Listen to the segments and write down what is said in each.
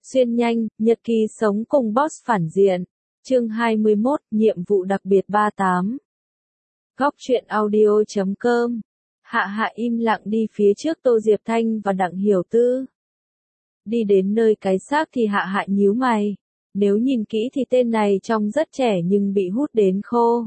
Xuyên nhanh, nhật ký sống cùng boss phản diện. Chương 21, nhiệm vụ đặc biệt 38. Góc truyện audio.com. Hạ Hạ im lặng đi phía trước Tô Diệp Thanh và Đặng Hiểu Tư. Đi đến nơi cái xác thì Hạ Hạ nhíu mày. Nếu nhìn kỹ thì tên này trông rất trẻ nhưng bị hút đến khô.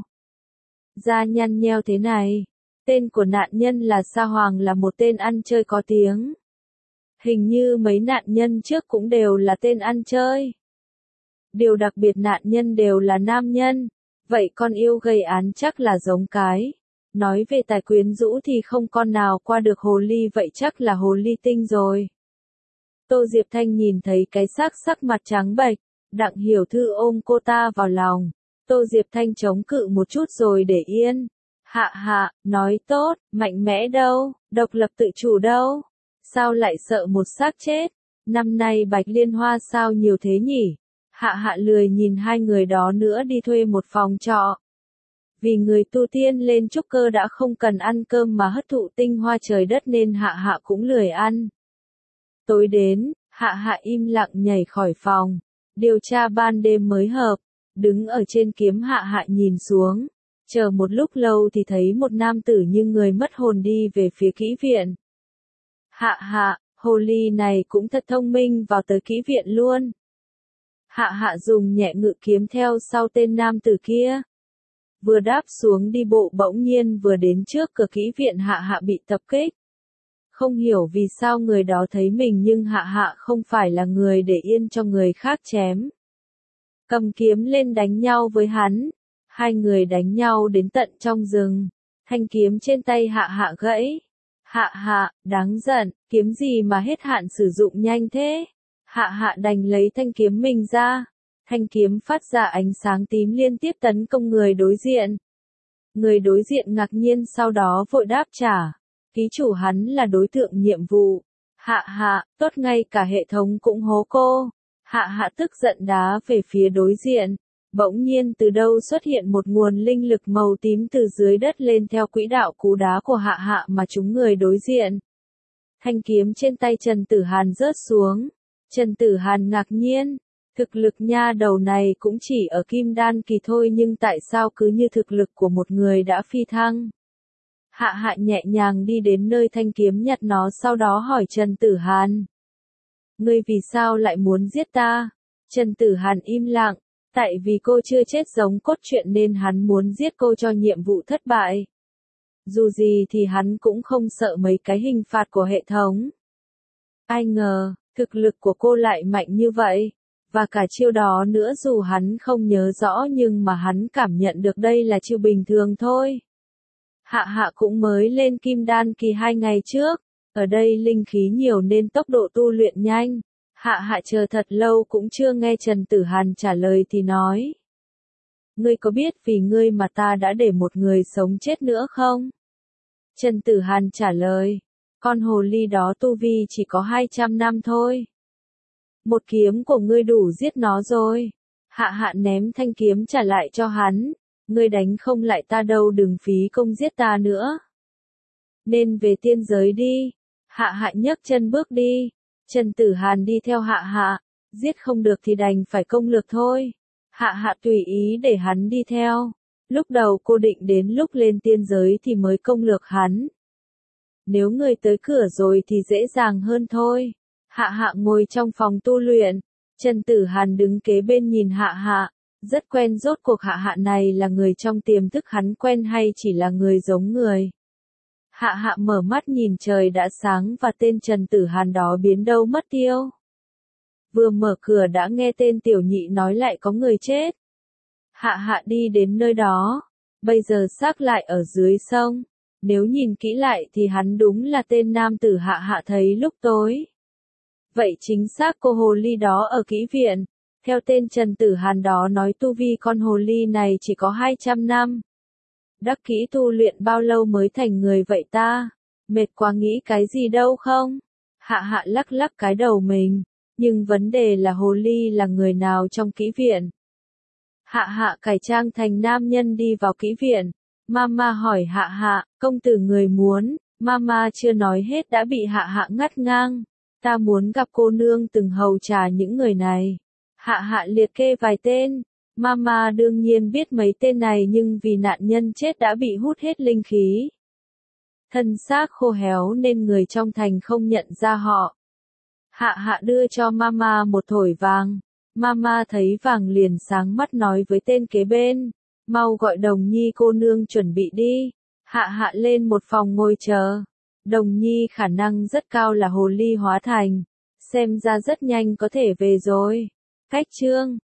Da nhăn nheo thế này. Tên của nạn nhân là Sa Hoàng, là một tên ăn chơi có tiếng. Hình như mấy nạn nhân trước cũng đều là tên ăn chơi. Điều đặc biệt nạn nhân đều là nam nhân. Vậy con yêu gây án chắc là giống cái. Nói về tài quyến rũ thì không con nào qua được hồ ly, vậy chắc là hồ ly tinh rồi. Tô Diệp Thanh nhìn thấy cái xác, sắc mặt trắng bệch. Đặng Hiểu Thư ôm cô ta vào lòng. Tô Diệp Thanh chống cự một chút rồi để yên. Hạ Hạ, nói tốt, mạnh mẽ đâu, độc lập tự chủ đâu. Sao lại sợ một xác chết? Năm nay Bạch Liên Hoa sao nhiều thế nhỉ? Hạ Hạ lười nhìn hai người đó nữa, đi thuê một phòng trọ. Vì người tu tiên lên trúc cơ đã không cần ăn cơm mà hấp thụ tinh hoa trời đất nên Hạ Hạ cũng lười ăn. Tối đến, Hạ Hạ im lặng nhảy khỏi phòng. Điều tra ban đêm mới hợp. Đứng ở trên kiếm, Hạ Hạ nhìn xuống. Chờ một lúc lâu thì thấy một nam tử như người mất hồn đi về phía kỹ viện. Hạ Hạ, hồ ly này cũng thật thông minh, vào tới kỹ viện luôn. Hạ Hạ dùng nhẹ ngự kiếm theo sau tên nam tử kia. Vừa đáp xuống đi bộ bỗng nhiên vừa đến trước cửa kỹ viện, Hạ Hạ bị tập kích. Không hiểu vì sao người đó thấy mình nhưng Hạ Hạ không phải là người để yên cho người khác chém. Cầm kiếm lên đánh nhau với hắn. Hai người đánh nhau đến tận trong rừng. Thanh kiếm trên tay Hạ Hạ gãy. Hạ Hạ, đáng giận, kiếm gì mà hết hạn sử dụng nhanh thế? Hạ Hạ đành lấy thanh kiếm mình ra. Thanh kiếm phát ra ánh sáng tím liên tiếp tấn công người đối diện. Người đối diện ngạc nhiên sau đó vội đáp trả. Ký chủ hắn là đối tượng nhiệm vụ. Hạ Hạ, tốt, ngay cả hệ thống cũng hố cô. Hạ Hạ tức giận đá về phía đối diện. Bỗng nhiên từ đâu xuất hiện một nguồn linh lực màu tím từ dưới đất lên theo quỹ đạo cú đá của Hạ Hạ mà trúng người đối diện. Thanh kiếm trên tay Trần Tử Hàn rớt xuống. Trần Tử Hàn ngạc nhiên. Thực lực nha đầu này cũng chỉ ở kim đan kỳ thôi nhưng tại sao cứ như thực lực của một người đã phi thăng. Hạ Hạ nhẹ nhàng đi đến nơi thanh kiếm, nhặt nó, sau đó hỏi Trần Tử Hàn. Ngươi vì sao lại muốn giết ta? Trần Tử Hàn im lặng. Tại vì cô chưa chết giống cốt truyện nên hắn muốn giết cô cho nhiệm vụ thất bại. Dù gì thì hắn cũng không sợ mấy cái hình phạt của hệ thống. Ai ngờ, thực lực của cô lại mạnh như vậy. Và cả chiêu đó nữa, dù hắn không nhớ rõ nhưng mà hắn cảm nhận được đây là chiêu bình thường thôi. Hạ Hạ cũng mới lên kim đan kỳ 2 ngày trước. Ở đây linh khí nhiều nên tốc độ tu luyện nhanh. Hạ Hạ chờ thật lâu cũng chưa nghe Trần Tử Hàn trả lời thì nói. Ngươi có biết vì ngươi mà ta đã để một người sống chết nữa không? Trần Tử Hàn trả lời. Con hồ ly đó tu vi chỉ có 200 năm thôi. Một kiếm của ngươi đủ giết nó rồi. Hạ Hạ ném thanh kiếm trả lại cho hắn. Ngươi đánh không lại ta đâu, đừng phí công giết ta nữa. Nên về tiên giới đi. Hạ Hạ nhấc chân bước đi. Trần Tử Hàn đi theo Hạ Hạ. Giết không được thì đành phải công lược thôi. Hạ Hạ tùy ý để hắn đi theo. Lúc đầu cô định đến lúc lên tiên giới thì mới công lược hắn. Nếu người tới cửa rồi thì dễ dàng hơn thôi. Hạ Hạ ngồi trong phòng tu luyện. Trần Tử Hàn đứng kế bên nhìn Hạ Hạ. Rất quen, rốt cuộc Hạ Hạ này là người trong tiềm thức hắn quen hay chỉ là người giống người. Hạ Hạ mở mắt nhìn trời đã sáng và tên Trần Tử Hàn đó biến đâu mất tiêu. Vừa mở cửa đã nghe tên tiểu nhị nói lại có người chết. Hạ Hạ đi đến nơi đó. Bây giờ xác lại ở dưới sông. Nếu nhìn kỹ lại thì hắn đúng là tên nam tử Hạ Hạ thấy lúc tối. Vậy chính xác cô hồ ly đó ở kỹ viện. Theo tên Trần Tử Hàn đó nói tu vi con hồ ly này chỉ có 200 năm. Đắc kỹ tu luyện bao lâu mới thành người vậy ta? Mệt quá, nghĩ cái gì đâu không? Hạ Hạ lắc lắc cái đầu mình. Nhưng vấn đề là hồ ly là người nào trong kỹ viện? Hạ Hạ cải trang thành nam nhân đi vào kỹ viện. Mama hỏi Hạ Hạ, công tử người muốn. Mama chưa nói hết đã bị Hạ Hạ ngắt ngang. Ta muốn gặp cô nương từng hầu trà những người này. Hạ hạ liệt kê vài tên. Mama đương nhiên biết mấy tên này nhưng vì nạn nhân chết đã bị hút hết linh khí. Thân xác khô héo nên người trong thành không nhận ra họ. Hạ hạ đưa cho Mama một thỏi vàng. Mama thấy vàng liền sáng mắt nói với tên kế bên. Mau gọi Đồng Nhi cô nương chuẩn bị đi. Hạ hạ lên một phòng ngồi chờ. Đồng Nhi khả năng rất cao là hồ ly hóa thành. Xem ra rất nhanh có thể về rồi. Cách chương